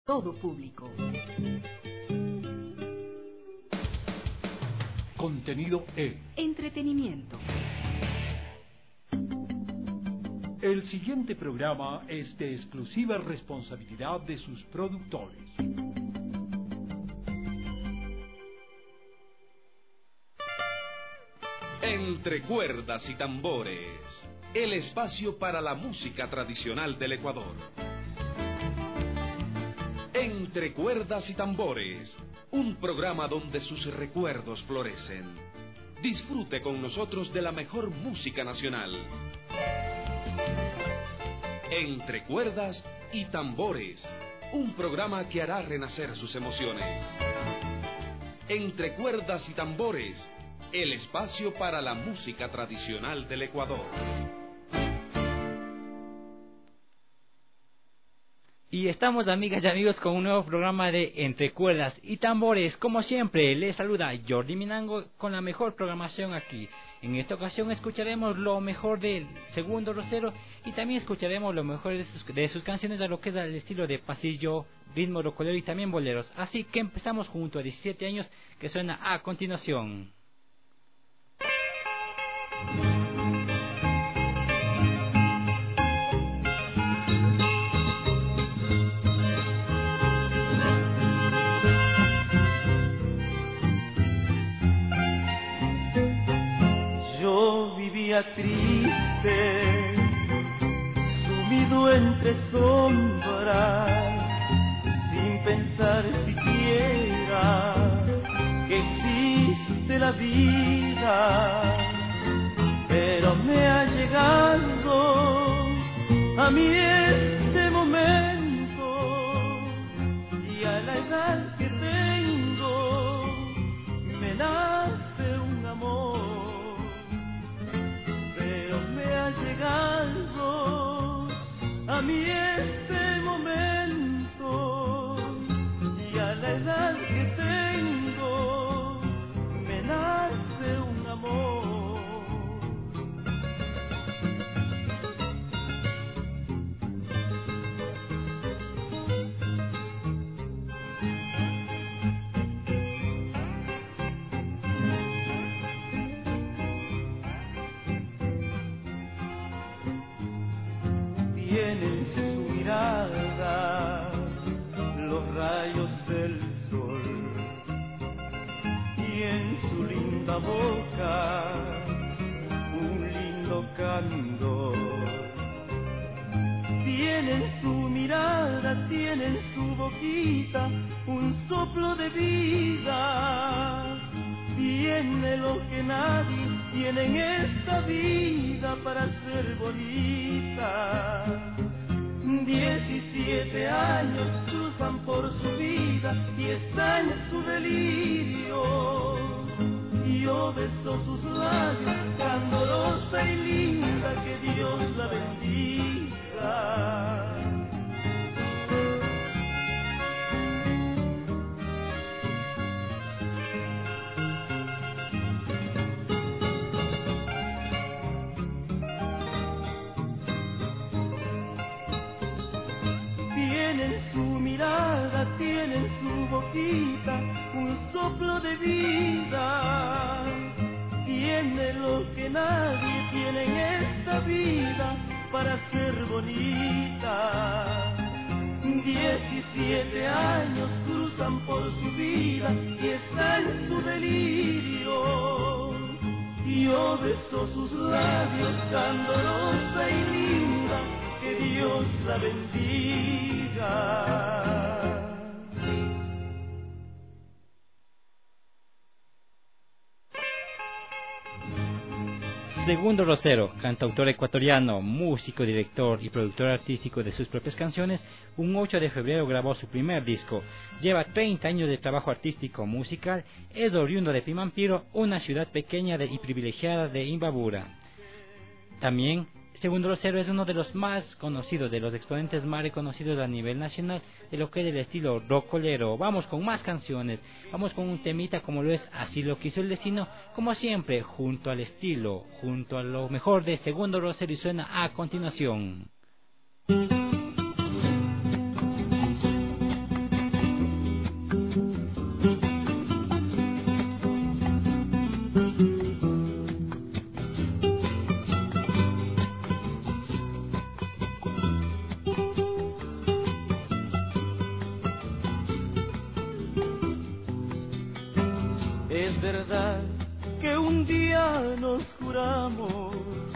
todo público. Contenido E. Entretenimiento. El siguiente programa es de exclusiva responsabilidad de sus productores. Entre cuerdas y tambores, el espacio para la música tradicional del Ecuador. Entre cuerdas y tambores, un programa donde sus recuerdos florecen. Disfrute con nosotros de la mejor música nacional. Entre cuerdas y tambores, un programa que hará renacer sus emociones. Entre cuerdas y tambores, el espacio para la música tradicional del Ecuador. Y estamos, amigas y amigos, con un nuevo programa de Entre Cuerdas y Tambores. Como siempre, les saluda Jordi Minango con la mejor programación aquí. En esta ocasión escucharemos lo mejor del Segundo Rosero y también escucharemos lo mejor de sus canciones a lo que es el estilo de pasillo, ritmo rocolero y también boleros. Así que empezamos junto a 17 años, que suena a continuación. Triste, sumido entre sombras, sin pensar siquiera que existe la vida, pero me ha llegado a mí este momento y a la edad que tengo me nace un amor. Llegado a mí este momento y a la edad que tengo me nace un amor. Tiene en su mirada los rayos del sol y en su linda boca un lindo candor. Tiene en su mirada, tiene en su boquita un soplo de vida. Tiene lo que nadie tiene en esta vida para ser bonita. 17 años cruzan por su vida y está en su delirio. Yo beso sus labios, candorosa y linda, que Dios la bendiga. Tiene en su boquita un soplo de vida. Tiene lo que nadie tiene en esta vida para ser bonita. 17 años cruzan por su vida y está en su delirio. Yo beso sus labios, candorosa y linda, que Dios la bendiga. Segundo Rosero, cantautor ecuatoriano, músico, director y productor artístico de sus propias canciones, un 8 de febrero grabó su primer disco. Lleva 30 años de trabajo artístico musical, es oriundo de Pimampiro, una ciudad pequeña y privilegiada de Imbabura. También, Segundo Rosero es uno de los más conocidos, de los exponentes más reconocidos a nivel nacional de lo que es el estilo rocolero. Vamos con más canciones, vamos con un temita como lo es Así lo quiso el destino, como siempre, junto al estilo, junto a lo mejor de Segundo Rosero, y suena a continuación. Es verdad que un día nos juramos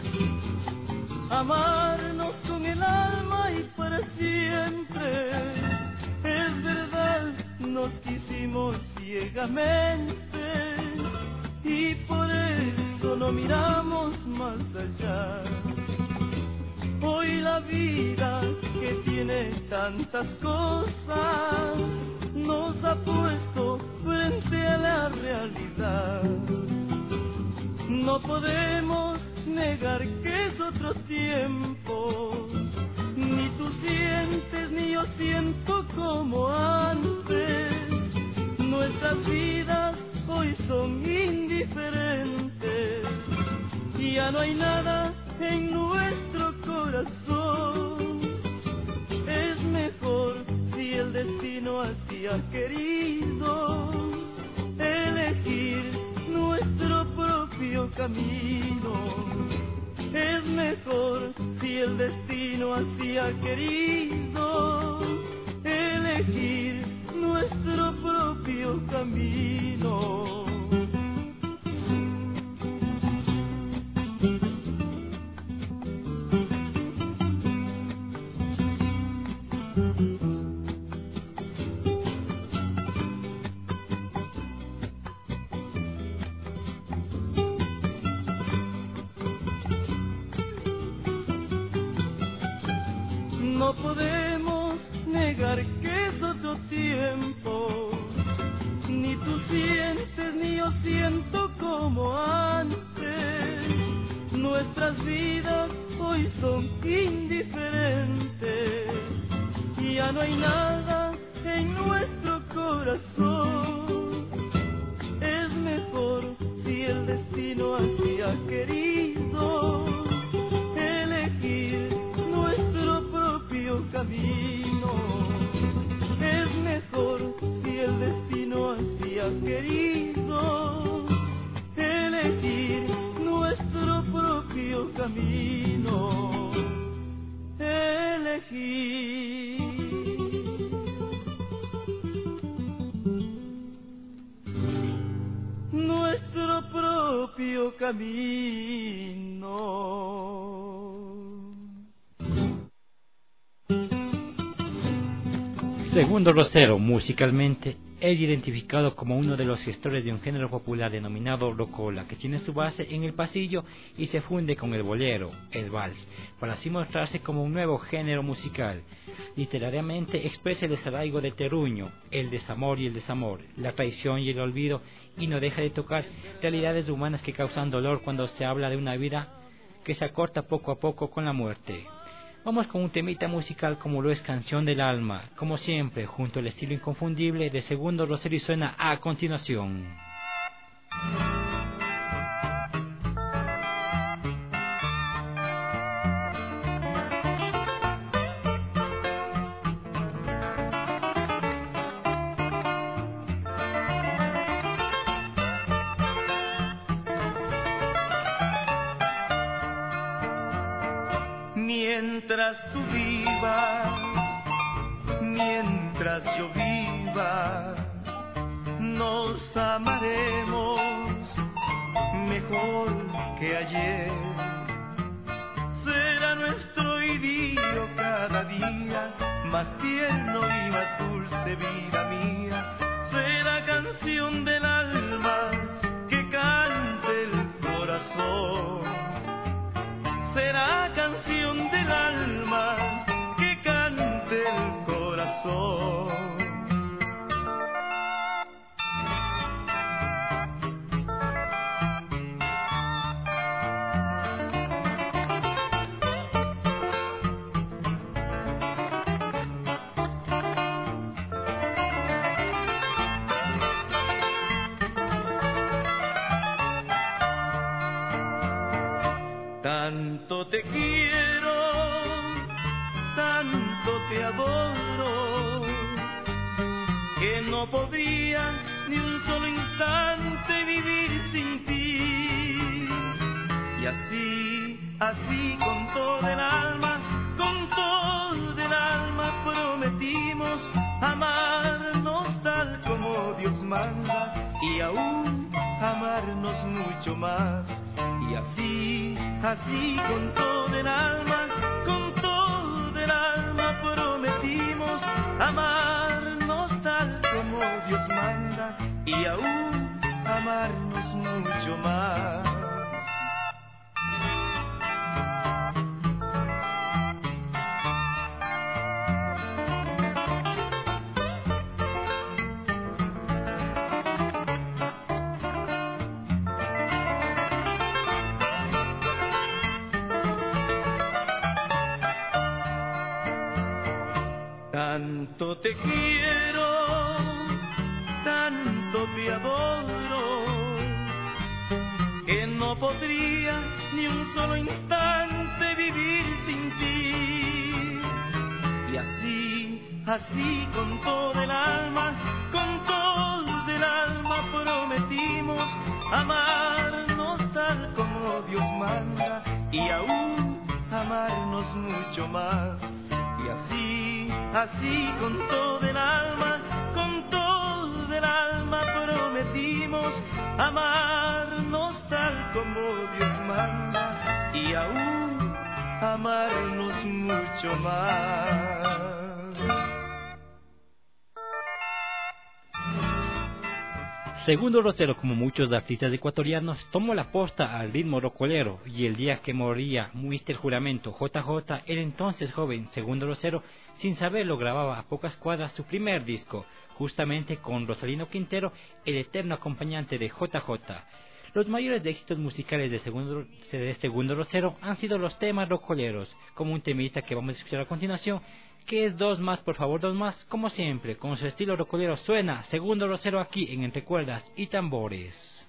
amarnos con el alma y para siempre. Es verdad, nos quisimos ciegamente y por eso no miramos más allá. Hoy la vida, que tiene tantas cosas, nos ha puesto frente a la realidad. No podemos negar que es otro tiempo, ni tú sientes ni yo siento como antes. Nuestras vidas hoy son indiferentes y ya no hay nada en nuestro corazón. Es mejor, si el destino así ha querido, elegir nuestro propio camino. Es mejor, si el destino así ha querido, elegir nuestro propio camino. No podemos negar que es otro tiempo, ni tú sientes ni yo siento como antes. Nuestras vidas hoy son indiferentes y ya no hay nada en nuestro corazón. Es mejor, si el destino así ha querido, elegir nuestro propio camino. Es mejor, si el destino así ha querido, elegir nuestro propio camino. Elegir nuestro propio camino. Segundo Rosero, musicalmente, es identificado como uno de los gestores de un género popular denominado rocola, que tiene su base en el pasillo y se funde con el bolero, el vals, para así mostrarse como un nuevo género musical. Literariamente expresa el desarraigo de terruño, el desamor y el desamor, la traición y el olvido, y no deja de tocar realidades humanas que causan dolor cuando se habla de una vida que se acorta poco a poco con la muerte. Vamos con un temita musical como lo es Canción del Alma, como siempre, junto al estilo inconfundible de Segundo Rosero, y suena a continuación. Mientras tú vivas, mientras yo viva, nos amaremos mejor que ayer. Será nuestro idilio cada día, más tierno y más dulce, vida mía. Será canción del alma que cante el corazón. Será canción del alma que cante el corazón. Tanto te quiero, tanto te adoro, que no podría ni un solo instante vivir sin ti. Y así con todo el alma prometimos amarnos tal como Dios manda, y aún amarnos mucho más. Y así, así con todo el alma prometimos amarnos tal como Dios manda y aún amarnos mucho más. Tanto te quiero, tanto te adoro, que no podría ni un solo instante vivir sin ti. Y así, así con todo el alma prometimos amarnos tal como Dios manda y aún amarnos mucho más. Y así, así con todo el alma prometimos amarnos tal como Dios manda y aún amarnos mucho más. Segundo Rosero, como muchos artistas ecuatorianos, tomó la posta al ritmo rocolero y el día que moría Mr. Juramento JJ, el entonces joven Segundo Rosero, sin saberlo grababa a pocas cuadras su primer disco, justamente con Rosalino Quintero, el eterno acompañante de JJ. Los mayores éxitos musicales de Segundo Rosero han sido los temas rocoleros, como un temita que vamos a escuchar a continuación, que es Dos Más, por favor, Dos Más, como siempre, con su estilo rocolero suena Segundo Rosero aquí en Entre Cuerdas y Tambores.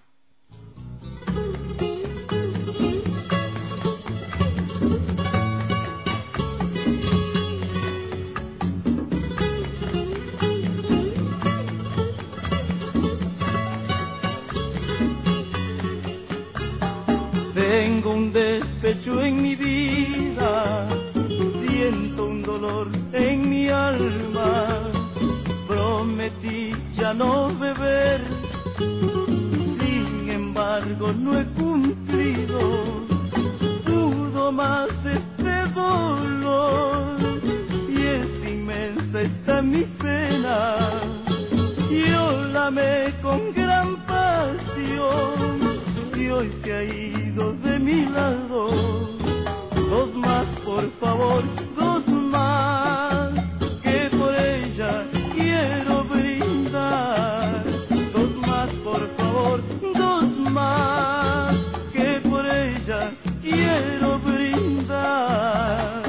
Tengo un despecho en mi vida, siento un dolor en mi alma, prometí ya no beber, sin embargo no he cumplido, pudo más este dolor, y es inmensa esta mi pena, yo la amé con gran pasión, y hoy se ha ido de mi lado. Dos más, por favor, dos más, que por ella quiero brindar. Dos más, por favor, dos más, que por ella quiero brindar.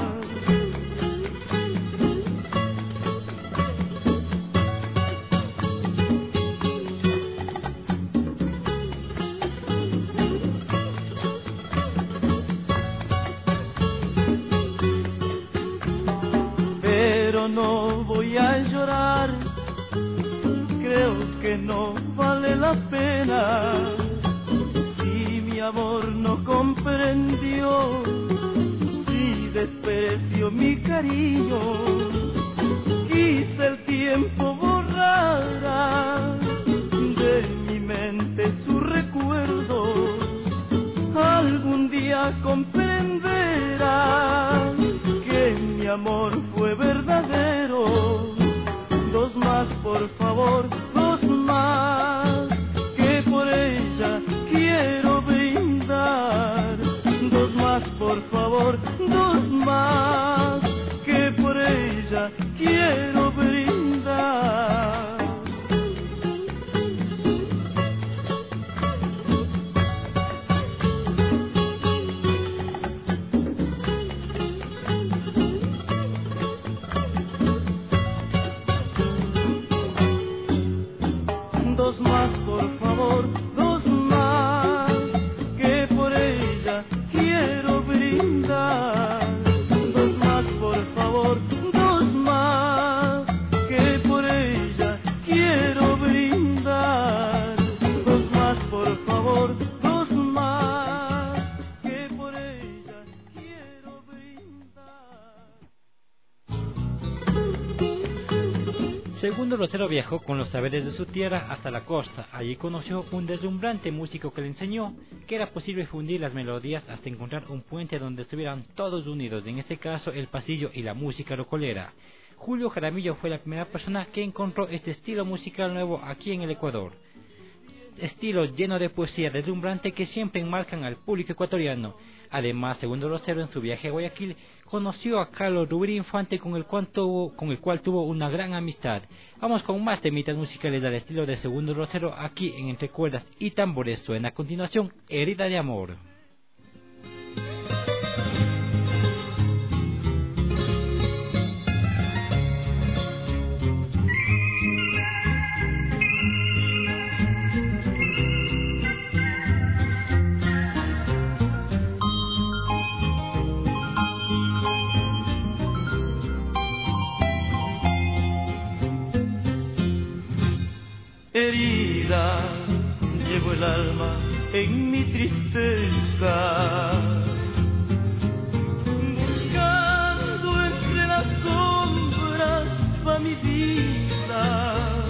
No voy a llorar, creo que no vale la pena. Si mi amor no comprendió, si despreció mi cariño, quizá el tiempo borrará de mi mente su recuerdo. Algún día comprenderá que mi amor fue verdadero. Dos más, por favor, dos más, que por ella quiero brindar. Dos más, por favor, dos más, que por ella quiero brindar. Segundo Rosero viajó con los saberes de su tierra hasta la costa. Allí conoció un deslumbrante músico que le enseñó que era posible fundir las melodías hasta encontrar un puente donde estuvieran todos unidos, en este caso el pasillo y la música rocolera. Julio Jaramillo fue la primera persona que encontró este estilo musical nuevo aquí en el Ecuador. Estilo lleno de poesía deslumbrante que siempre enmarcan al público ecuatoriano. Además, Segundo Rosero en su viaje a Guayaquil conoció a Carlos Rubiri Infante con el cual tuvo una gran amistad. Vamos con más temitas musicales del estilo de Segundo Rosero aquí en Entre Cuerdas y Tambores. Suena a continuación Herida de Amor. Herida, llevo el alma en mi tristeza, buscando entre las sombras pa' mi vida,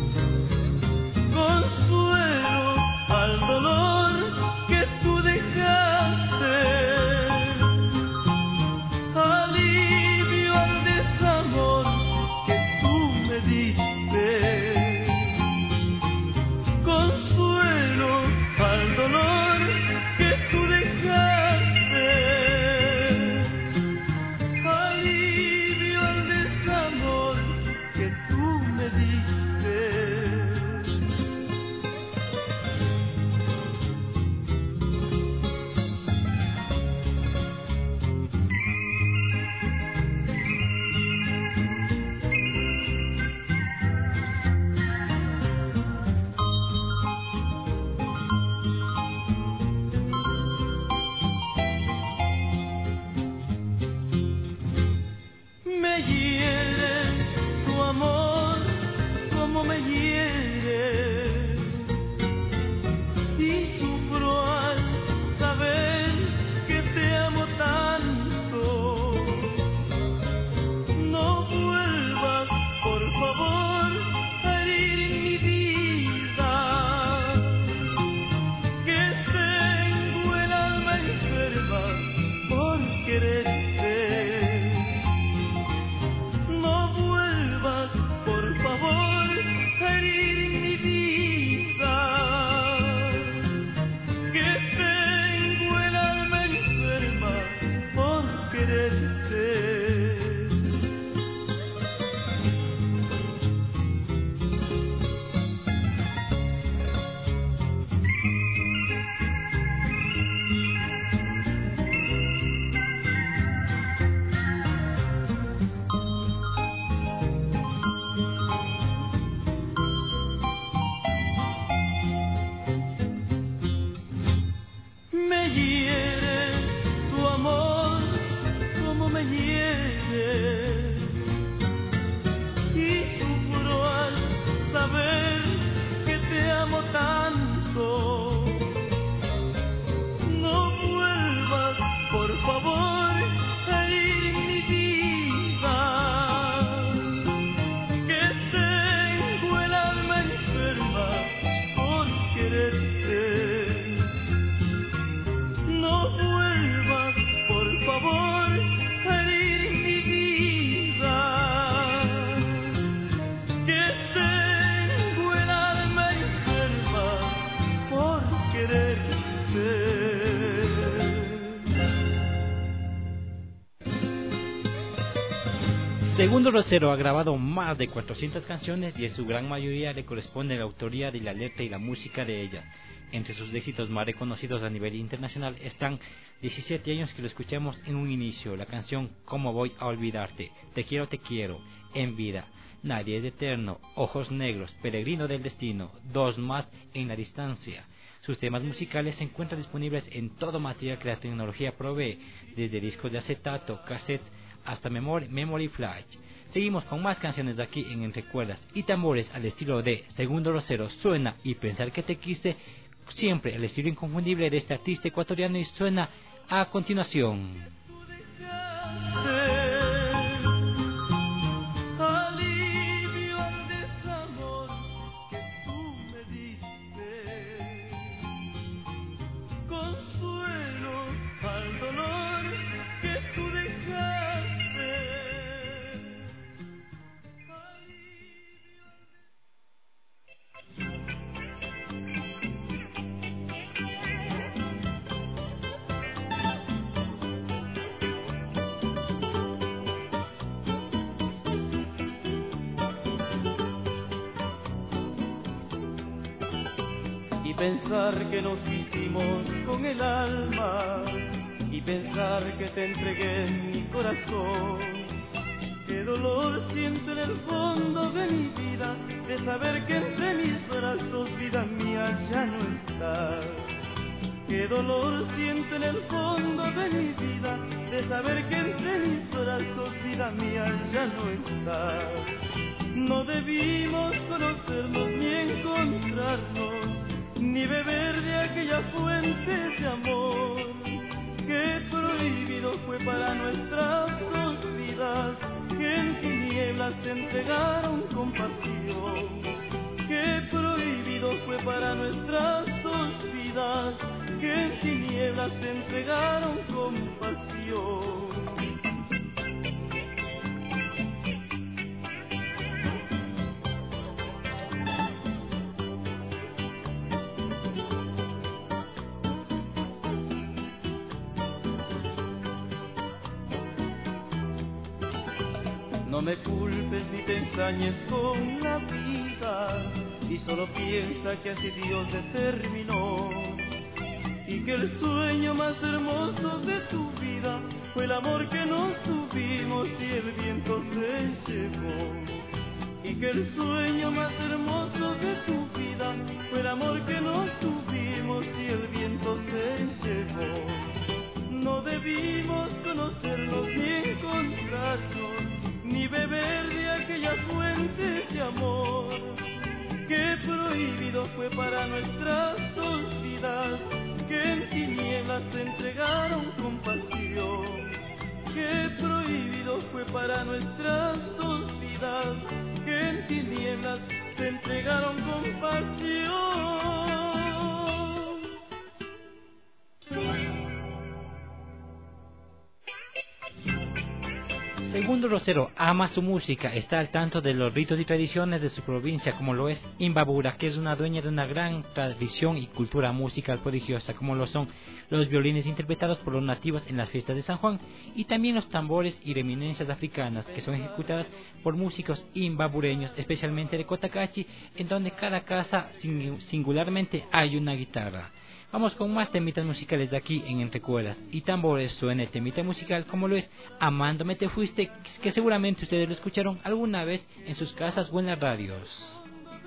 consuelo al dolor que tú dejaste, alivio al desamor que tú me diste. Al dolor que tú dejaste, alivio al desamor que tú me diste. Me hiere tu amor como me hiere, y sufro al saber que te amo tanto. No vuelvas, por favor, a herir mi vida, que tengo el alma enferma por quererte. Por favor, herir mi vida, que tengo el alma enferma por quererte. Me hiere tu amor como me hiere, y sufro al saber que te amo tanto. No vuelvas, por favor, a herir mi vida, que tengo el alma enferma por quererte. No vuelvas, por favor, a herir mi vida, que tengo el alma enferma por quererte. Segundo Rosero ha grabado más de 400 canciones y en su gran mayoría le corresponde la autoría de la letra y la música de ellas. Entre sus éxitos más reconocidos a nivel internacional están 17 años que lo escuchamos en un inicio, la canción ¿Cómo voy a olvidarte?, Te quiero, En vida, Nadie es eterno, Ojos negros, Peregrino del destino, Dos más, En la distancia. Sus temas musicales se encuentran disponibles en todo material que la tecnología provee, desde discos de acetato, cassette, hasta memory flash. Seguimos con más canciones de aquí en Entre Cuerdas y Tambores al estilo de Segundo Rosero. Suena Y pensar que te quise, siempre el estilo inconfundible de este artista ecuatoriano, y suena a continuación. Alivio al pensar que nos hicimos con el alma, y pensar que te entregué mi corazón. Qué dolor siento en el fondo de mi vida, de saber que entre mis brazos, vida mía, ya no estás. Qué dolor siento en el fondo de mi vida, de saber que entre mis brazos, vida mía, ya no estás. No debimos conocernos ni encontrarnos, ni beber de aquella fuente de amor. Qué prohibido fue para nuestras dos vidas, que en tinieblas se entregaron con pasión. Qué prohibido fue para nuestras dos vidas, que en tinieblas se entregaron con pasión. No me culpes ni te ensañes con la vida, y solo piensa que así Dios determinó, y que el sueño más hermoso de tu vida fue el amor que nos tuvimos y el viento se llevó. Y que el sueño más hermoso de tu vida fue el amor que nos tuvimos y el viento se llevó. No debimos conocernos ni encontrarnos, ni beber de aquella fuente de amor. Qué prohibido fue para nuestras dos vidas, que en tinieblas se entregaron con pasión. Qué prohibido fue para nuestras dos vidas, que en tinieblas se entregaron con pasión. Segundo Rosero ama su música, está al tanto de los ritos y tradiciones de su provincia, como lo es Imbabura, que es una dueña de una gran tradición y cultura musical prodigiosa, como lo son los violines interpretados por los nativos en las fiestas de San Juan, y también los tambores y reminiscencias africanas, que son ejecutadas por músicos imbabureños, especialmente de Cotacachi, en donde cada casa singularmente hay una guitarra. Vamos con más temitas musicales de aquí en Entre Cuerdas y Tambores. Suena el temita musical como lo es Amándome te fuiste, que seguramente ustedes lo escucharon alguna vez en sus casas o en las radios.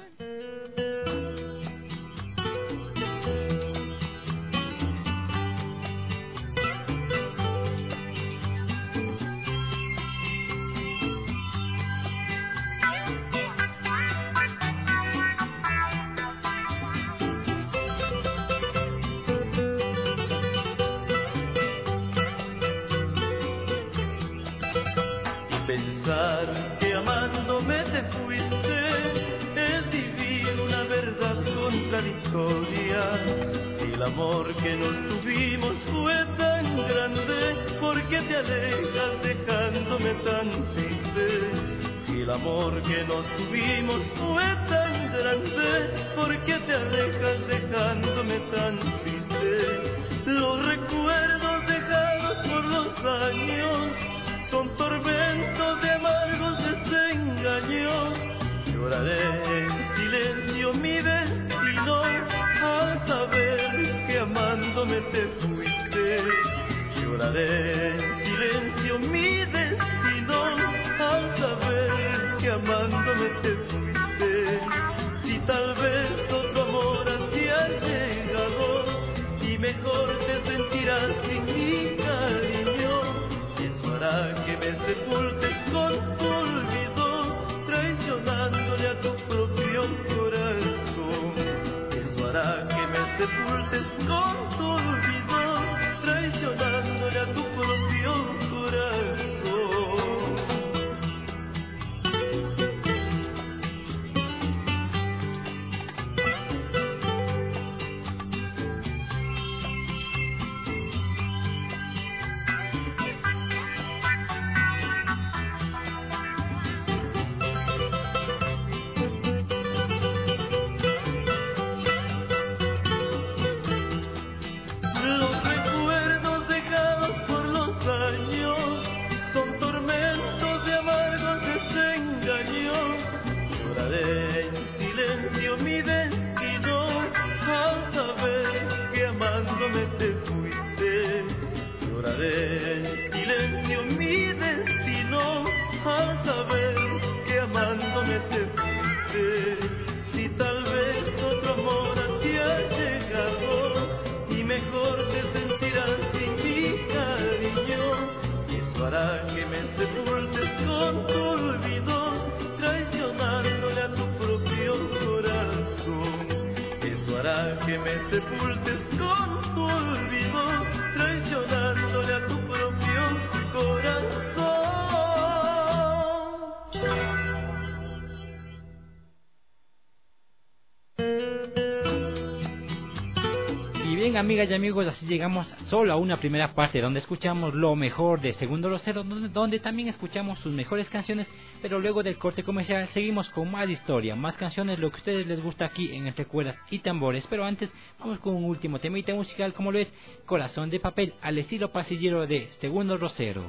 Pensar que amándome te fuiste es vivir una verdad contradictoria. Si el amor que nos tuvimos fue tan grande, ¿por qué te alejas dejándome tan triste? Si el amor que nos tuvimos fue tan grande, ¿por qué te alejas dejándome tan triste? Los recuerdos dejados por los años son tormentos de amargos desengaños. Lloraré en silencio mi destino al saber que amándome te fuiste. Lloraré en silencio mi destino al saber que amándome te fuiste. Si tal vez otro amor a ti ha llegado y mejor te sentirás sin mi cariño, hará que me sepultes con tu olvido, traicionándole a tu propio corazón. Eso hará que me sepultes con tu olvido, traicionándole a tu propio corazón. que me sepultes con tu olvido, traicionándole a tu propio corazón. Y bien, amigas y amigos, así llegamos solo a una primera parte donde escuchamos lo mejor de Segundo Rosero, donde también escuchamos sus mejores canciones, pero luego del corte comercial seguimos con más historia, más canciones, lo que a ustedes les gusta aquí en Entre Cuerdas y Tambores. Pero antes vamos con un último temita musical, como lo es Corazón de Papel, al estilo pasillero de Segundo Rosero.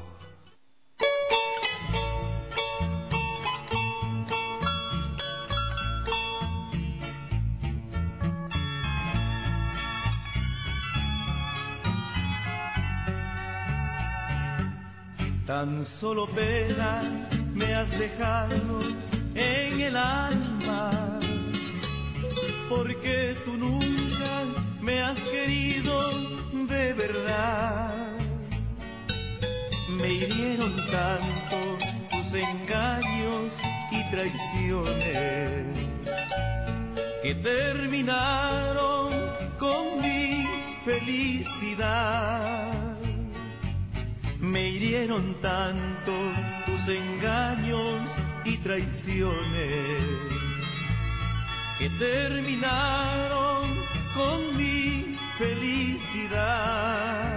Tan solo penas me has dejado en el alma, porque tú nunca me has querido de verdad. Me hirieron tanto tus engaños y traiciones, que terminaron con mi felicidad. Me hirieron tanto tus engaños y traiciones, que terminaron con mi felicidad.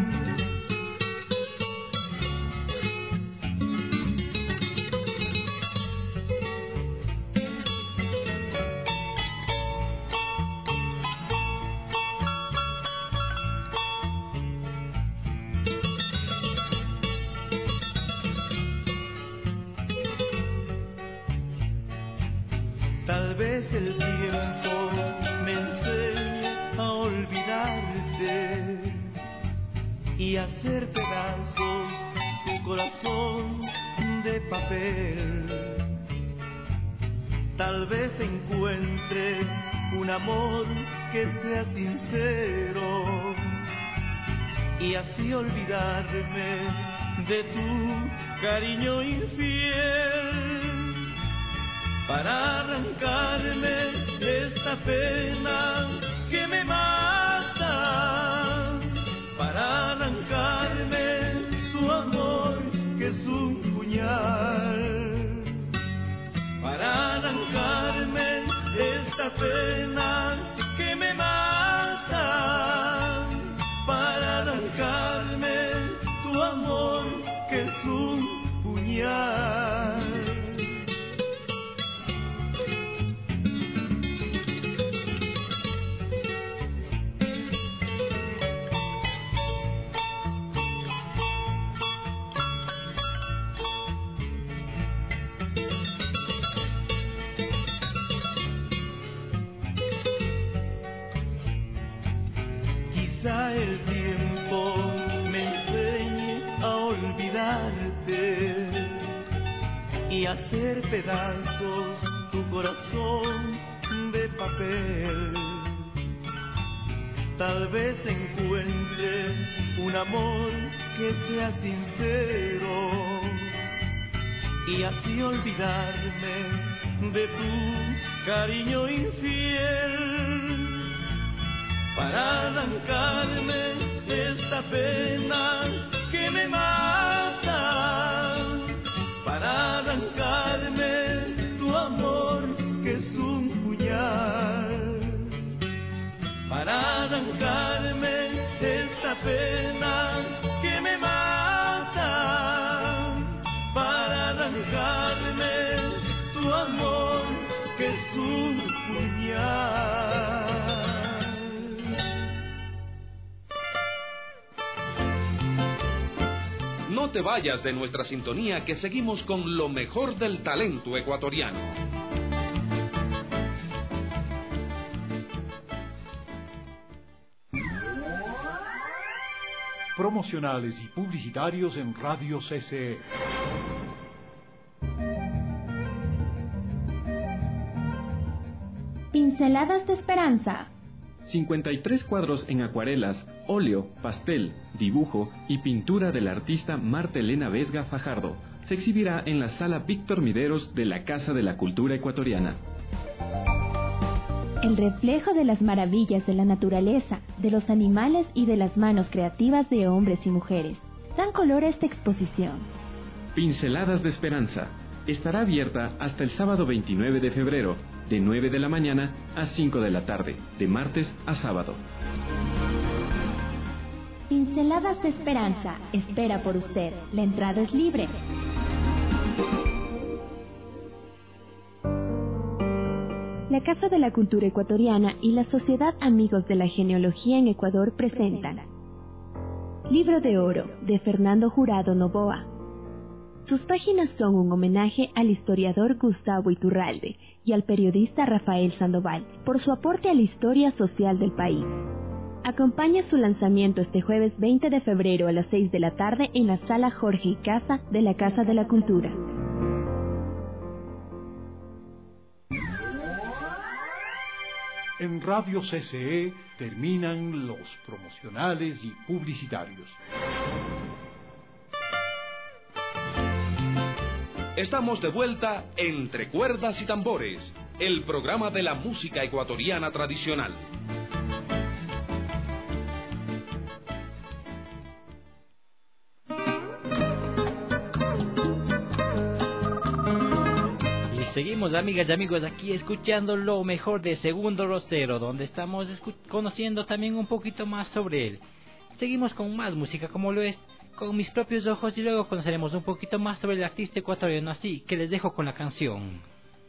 Tal vez el tiempo me enseñe a olvidarte y hacer pedazos tu corazón de papel. Tal vez encuentre un amor que sea sincero y así olvidarme de tu cariño infiel. Para arrancarme de esta pena que me mata, para arrancarme tu amor que es un puñal, para arrancarme de esta pena que me mata, para arrancarme tu amor que es un puñal. El tiempo me enseñe a olvidarte y hacer pedazos tu corazón de papel. Tal vez encuentre un amor que sea sincero y así olvidarme de tu cariño infiel. Para arrancarme de esta pena que me mata, para arrancarme tu amor que es un puñal, para arrancarme de esta pena que me mata, para arrancarme tu amor que es un puñal. No te vayas de nuestra sintonía, que seguimos con lo mejor del talento ecuatoriano. Promocionales y publicitarios en Radio CCE. Pinceladas de Esperanza. 53 cuadros en acuarelas, óleo, pastel, dibujo y pintura del artista Marta Elena Vesga Fajardo. Se exhibirá en la Sala Víctor Mideros de la Casa de la Cultura Ecuatoriana. el reflejo de las maravillas de la naturaleza, de los animales y de las manos creativas de hombres y mujeres. Dan color a esta exposición. Pinceladas de Esperanza. Estará abierta hasta el sábado 29 de febrero, de 9 de la mañana a 5 de la tarde, de martes a sábado. Pinceladas de Esperanza. Espera por usted. La entrada es libre. La Casa de la Cultura Ecuatoriana y la Sociedad Amigos de la Genealogía en Ecuador presentan Libro de Oro, de Fernando Jurado Novoa. Sus páginas son un homenaje al historiador Gustavo Iturralde y al periodista Rafael Sandoval por su aporte a la historia social del país. Acompaña su lanzamiento este jueves 20 de febrero a las 6 de la tarde en la Sala Jorge Icaza de la Casa de la Cultura. En Radio CCE terminan los promocionales y publicitarios. Estamos de vuelta Entre Cuerdas y Tambores, el programa de la música ecuatoriana tradicional. Seguimos, amigas y amigos, aquí escuchando lo mejor de Segundo Rosero, donde estamos conociendo también un poquito más sobre él. Seguimos con más música, como lo es Con mis propios ojos, y luego conoceremos un poquito más sobre el artista ecuatoriano, así que les dejo con la canción.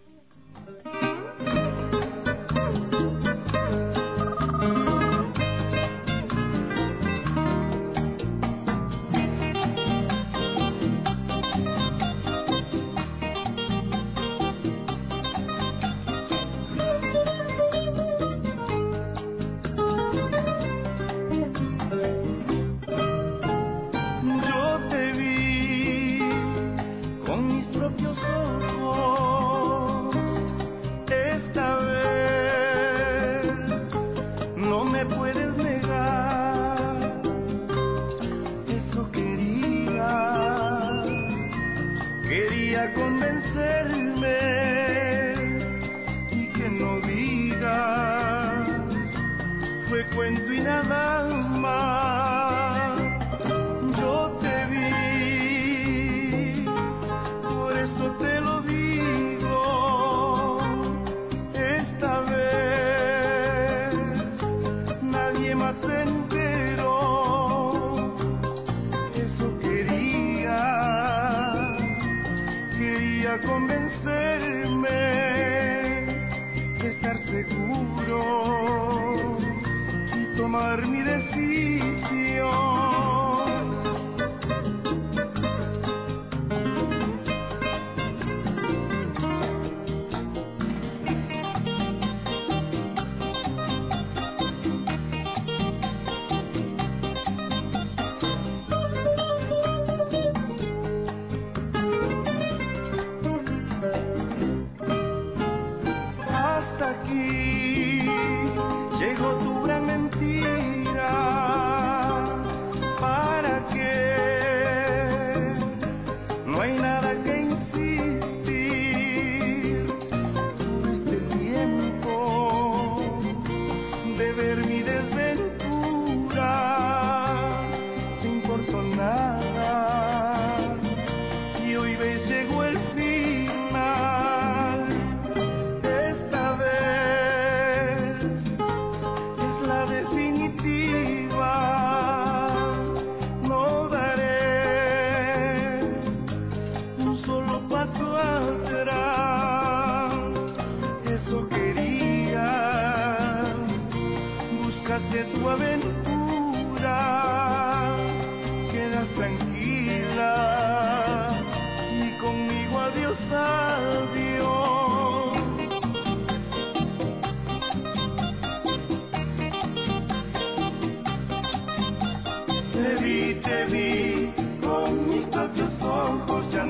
Te vi con mis propios ojos, ya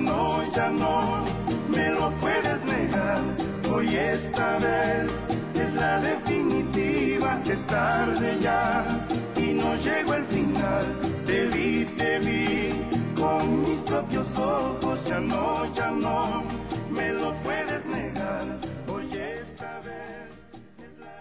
no me lo puedes negar. Hoy esta vez es la definitiva, es tarde ya y no llegó el final. Te vi con mis propios ojos, ya no me lo puedes negar. Hoy esta vez es la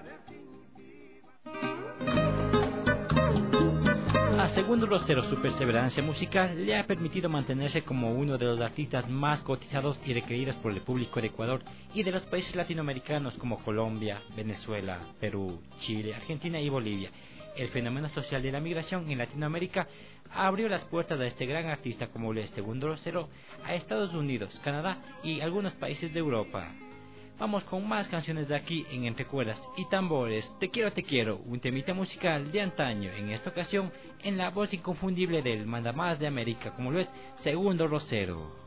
Segundo Rosero, su perseverancia musical le ha permitido mantenerse como uno de los artistas más cotizados y requeridos por el público de Ecuador y de los países latinoamericanos como Colombia, Venezuela, Perú, Chile, Argentina y Bolivia. El fenómeno social de la migración en Latinoamérica abrió las puertas a este gran artista como el Segundo Rosero a Estados Unidos, Canadá y algunos países de Europa. Vamos con más canciones de aquí en Entre Cuerdas y Tambores. Te quiero, un temita musical de antaño, en esta ocasión en la voz inconfundible del mandamás de América, como lo es Segundo Rosero.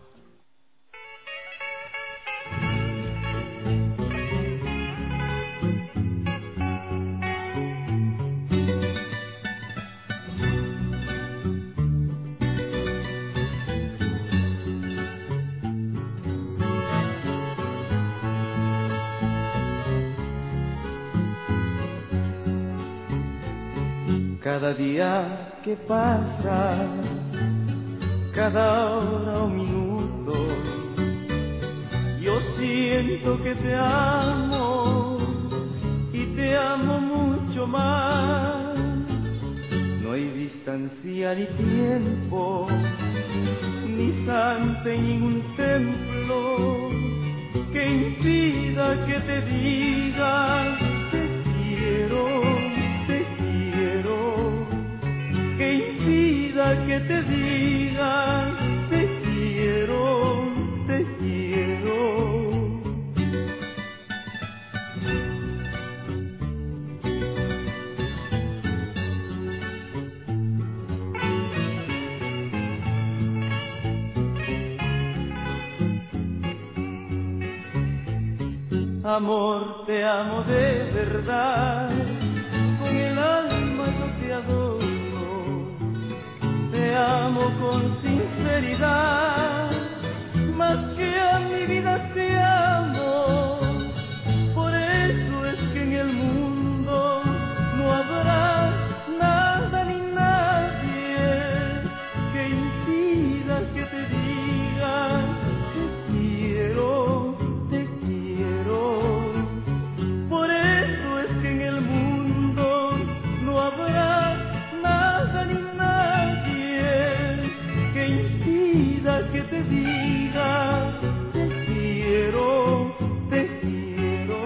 Cada día que pasa, cada hora o minuto, yo siento que te amo y te amo mucho más. No hay distancia ni tiempo, ni santo en ningún templo que impida que te diga te quiero. Que impida que te diga te quiero, te quiero. Amor, te amo de verdad, con el alma yo te adoro. Te amo con sinceridad, más que a mi vida te amo. Por eso es que en el mundo no habrá nada ni nadie que impida que te diga te quiero, te quiero. Por eso es que en el mundo no habrá nada ni nadie que impida que te diga te quiero, te quiero.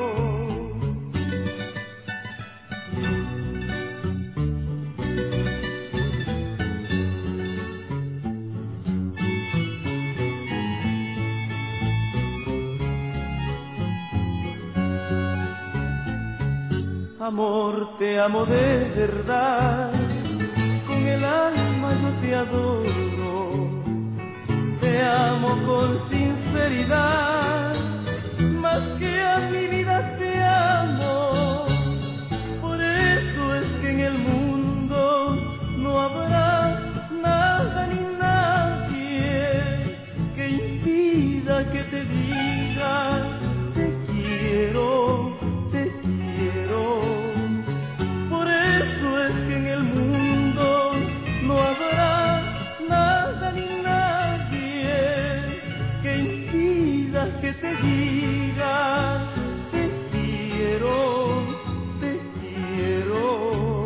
Amor, te amo de verdad, con el alma yo te adoro. Te amo con sinceridad, más que a mi vida te amo. Por eso es que en el mundo no habrá nada ni nadie que impida que te diga te quiero, te quiero. Por eso es que en el mundo no habrá nada ni nadie que impida que te diga te quiero, te quiero.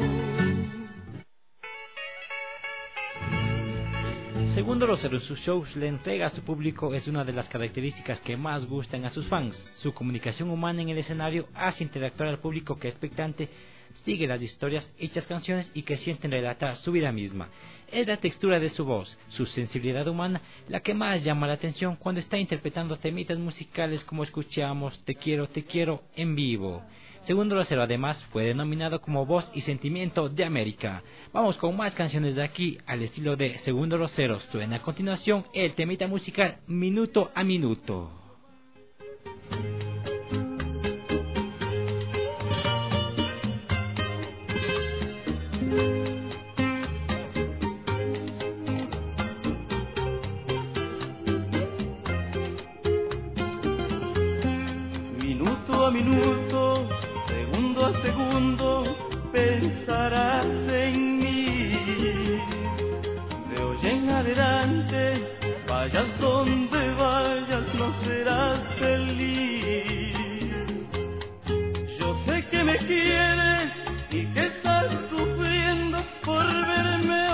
Segundo Rosero, en sus shows le entrega a su público es una de las características que más gustan a sus fans. Su comunicación humana en el escenario hace interactuar al público que expectante sigue las historias, hechas canciones y que sienten relatar su vida misma. Es la textura de su voz, su sensibilidad humana, la que más llama la atención cuando está interpretando temitas musicales como escuchamos Te quiero en vivo. Segundo Rosero además fue denominado como Voz y Sentimiento de América. Vamos con más canciones de aquí al estilo de Segundo Rosero. Suena a continuación el temita musical Minuto a Minuto. Minuto a minuto, segundo a segundo, pensarás en mí. De hoy en adelante, vayas donde vayas, no serás feliz. Yo sé que me quieres y que estás sufriendo por verme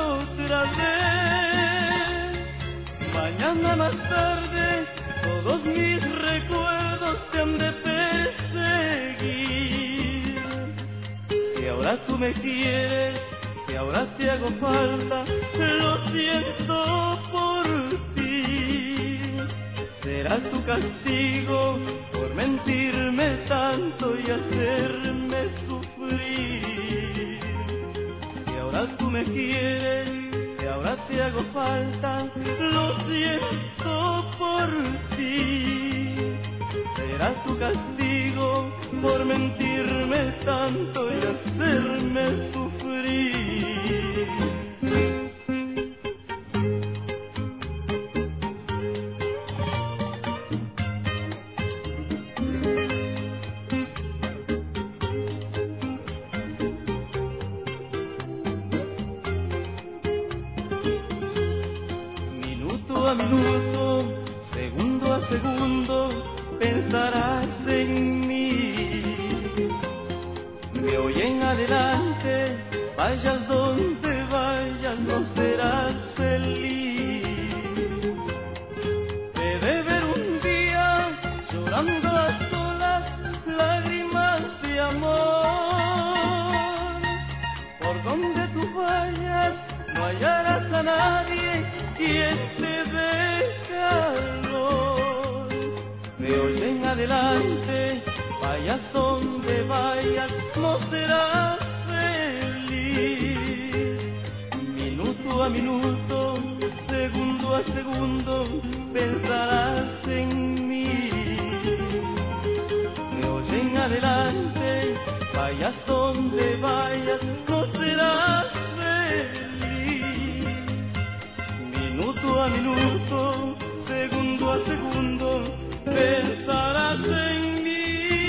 ahora tú me quieres, que ahora te hago falta, lo siento por ti. Será tu castigo por mentirme tanto y hacerme sufrir. Si ahora tú me quieres, que ahora te hago falta, lo siento por ti. Será tu castigo por mentirme tanto y hacerme sufrir. Minuto a minuto, segundo a segundo, pensarás en mí. De hoy en adelante, vayas donde vayas, no serás feliz. Te de ver un día llorando a solas lágrimas de amor. Por donde tú vayas, no hallarás a nadie quien te dé calor. De hoy en adelante, vayas donde vayas, no serás feliz. Minuto a minuto, segundo a segundo, pensarás en mí. De hoy en adelante, vayas donde vayas, no serás feliz. Minuto a minuto, segundo a segundo, pensarás en mí.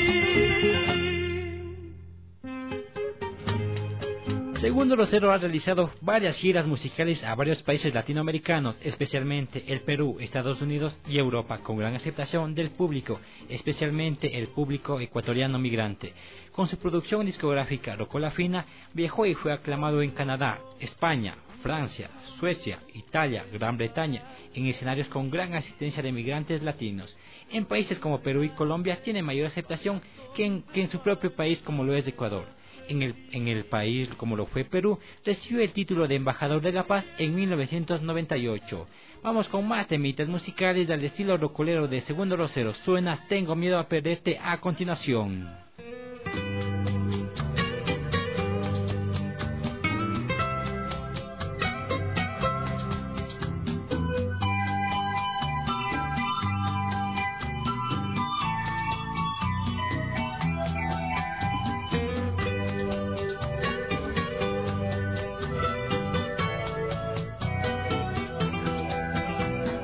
Segundo Rosero ha realizado varias giras musicales a varios países latinoamericanos, especialmente el Perú, Estados Unidos y Europa, con gran aceptación del público, especialmente el público ecuatoriano migrante. Con su producción discográfica Rocola Fina, viajó y fue aclamado en Canadá, España, Francia, Suecia, Italia, Gran Bretaña, en escenarios con gran asistencia de migrantes latinos. En países como Perú y Colombia tiene mayor aceptación que en su propio país, como lo es Ecuador. En el país, como lo fue Perú, recibió el título de Embajador de la Paz en 1998. Vamos con más temitas musicales del estilo rocolero de Segundo Rosero. Suena Tengo Miedo a Perderte a continuación.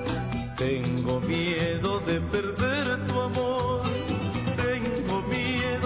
Tengo miedo de perder tu amor, tengo miedo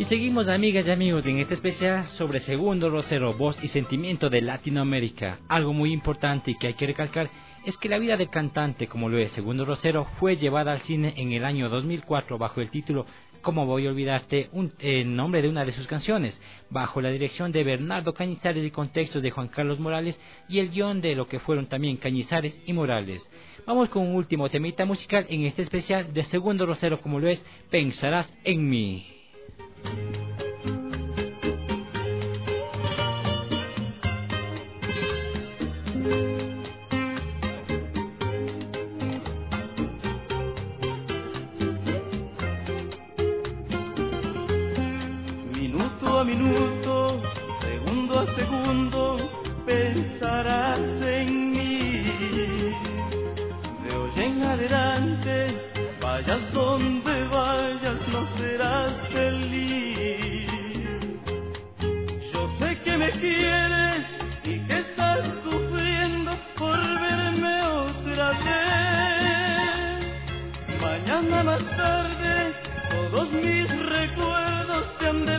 Y seguimos, amigas y amigos, en este especial sobre Segundo Rosero, voz y sentimiento de Latinoamérica. Algo muy importante y que hay que recalcar es que la vida del cantante, como lo es Segundo Rosero, fue llevada al cine en el año 2004 bajo el título ¿Cómo voy a olvidarte?, el nombre de una de sus canciones, bajo la dirección de Bernardo Cañizares y con textos de Juan Carlos Morales y el guión de lo que fueron también Cañizares y Morales. Vamos con un último temita musical en este especial de Segundo Rosero, como lo es Pensarás en mí. Minuto a minuto, segundo a segundo, pensarás en mí. De hoy en adelante, vayas donde vayas, no serás feliz. Yo sé que me quieres y que estás sufriendo por verme otra vez. Mañana más tarde, todos mis recuerdos te han de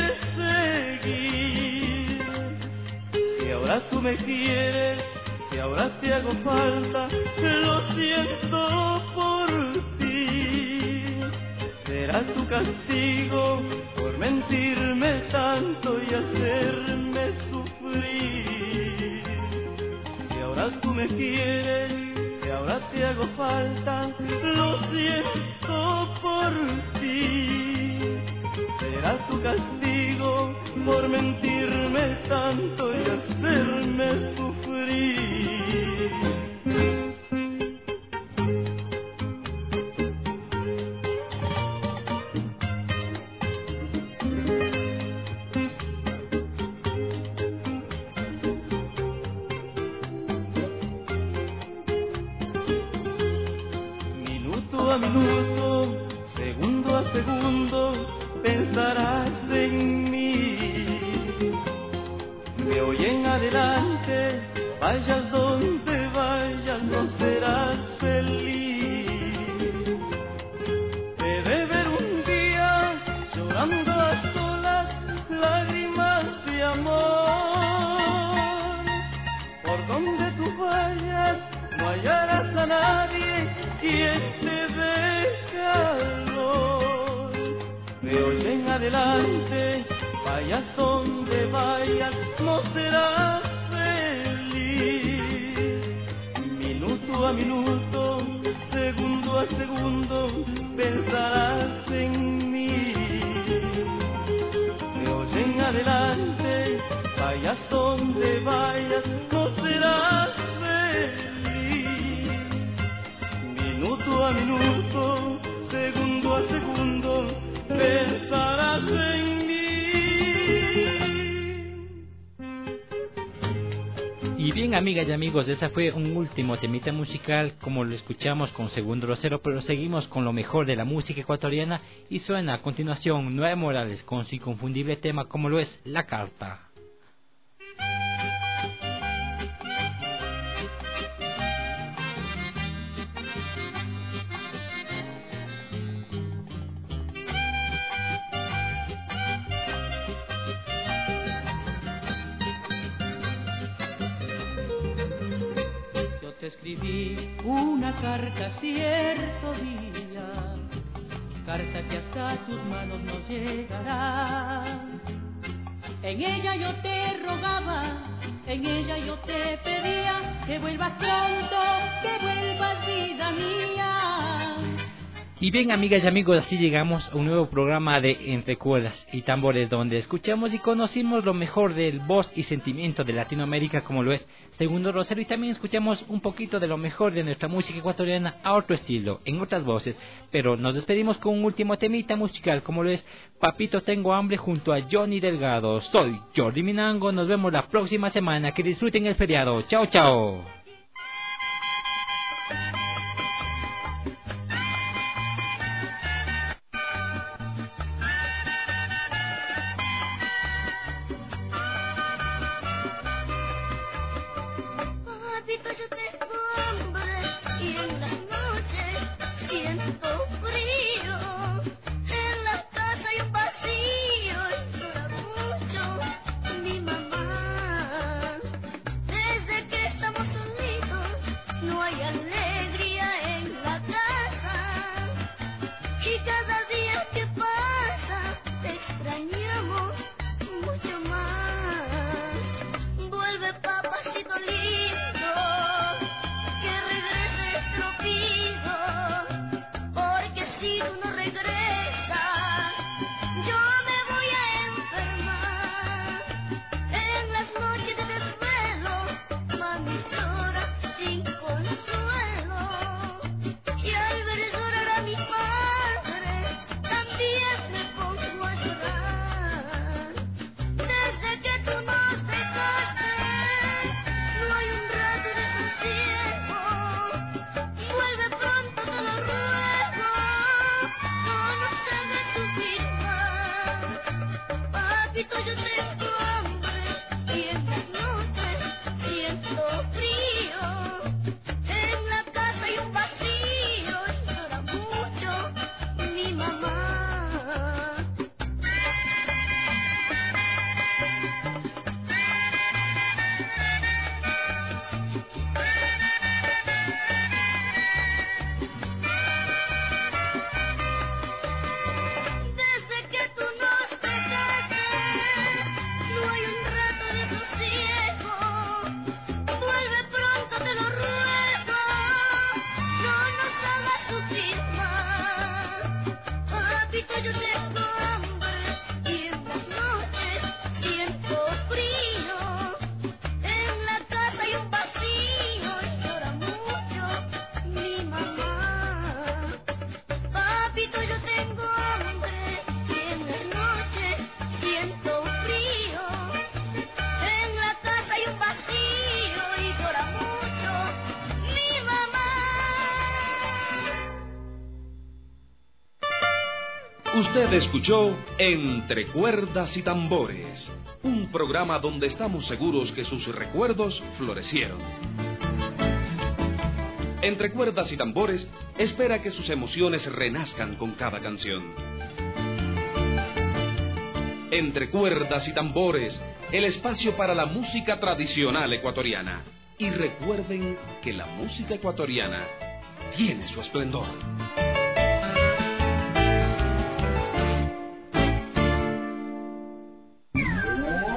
perseguir. Si ahora tú me quieres, si ahora te hago falta, lo siento por ti. Será tu castigo por mentirme tanto y hacerme sufrir. Si ahora tú me quieres, si ahora te hago falta, lo siento por ti. Será tu castigo por mentirme tanto y hacerme sufrir. Minuto a minuto, segundo a segundo, pensarás en mí. De hoy en adelante, vayas donde vayas, no serás feliz. Te de ver un día llorando a solas, lágrimas de amor. Por donde tú vayas, no hallarás a nadie quien te dé calor. De hoy en adelante, vayas donde vayas, no serás feliz. Minuto a minuto, segundo a segundo, pensarás en mí. De hoy en adelante, vayas donde vayas, no serás feliz. Minuto a minuto, segundo a segundo, pensarás en mí. Y bien, amigas y amigos, ese fue un último temita musical, como lo escuchamos con Segundo Rosero, pero seguimos con lo mejor de la música ecuatoriana y suena a continuación Noé Morales con su inconfundible tema, como lo es La Carta. Te escribí una carta cierto día, carta que hasta tus manos no llegará. En ella yo te rogaba, en ella yo te pedía que vuelvas pronto, que vuelvas vida mía. Y bien, amigas y amigos, así llegamos a un nuevo programa de Entre Cuerdas y Tambores, donde escuchamos y conocimos lo mejor del voz y sentimiento de Latinoamérica, como lo es Segundo Rosero, y también escuchamos un poquito de lo mejor de nuestra música ecuatoriana a otro estilo, en otras voces. Pero nos despedimos con un último temita musical, como lo es Papito Tengo Hambre, junto a Johnny Delgado. Soy Jordi Minango, nos vemos la próxima semana, que disfruten el feriado. Chao, chao. Siento frío, en la casa hay un vacío. sufrir más. Papito, yo tengo hambre y en las noches siento frío. En la casa hay un vacío y llora mucho mi mamá. Papito, yo tengo hambre y en las noches siento frío. En la casa hay un vacío y llora mucho mi mamá. Usted escuchó Entre Cuerdas y Tambores, un programa donde estamos seguros que sus recuerdos florecieron. Entre Cuerdas y Tambores espera que sus emociones renazcan con cada canción. Entre Cuerdas y Tambores, el espacio para la música tradicional ecuatoriana. Y recuerden que la música ecuatoriana tiene su esplendor.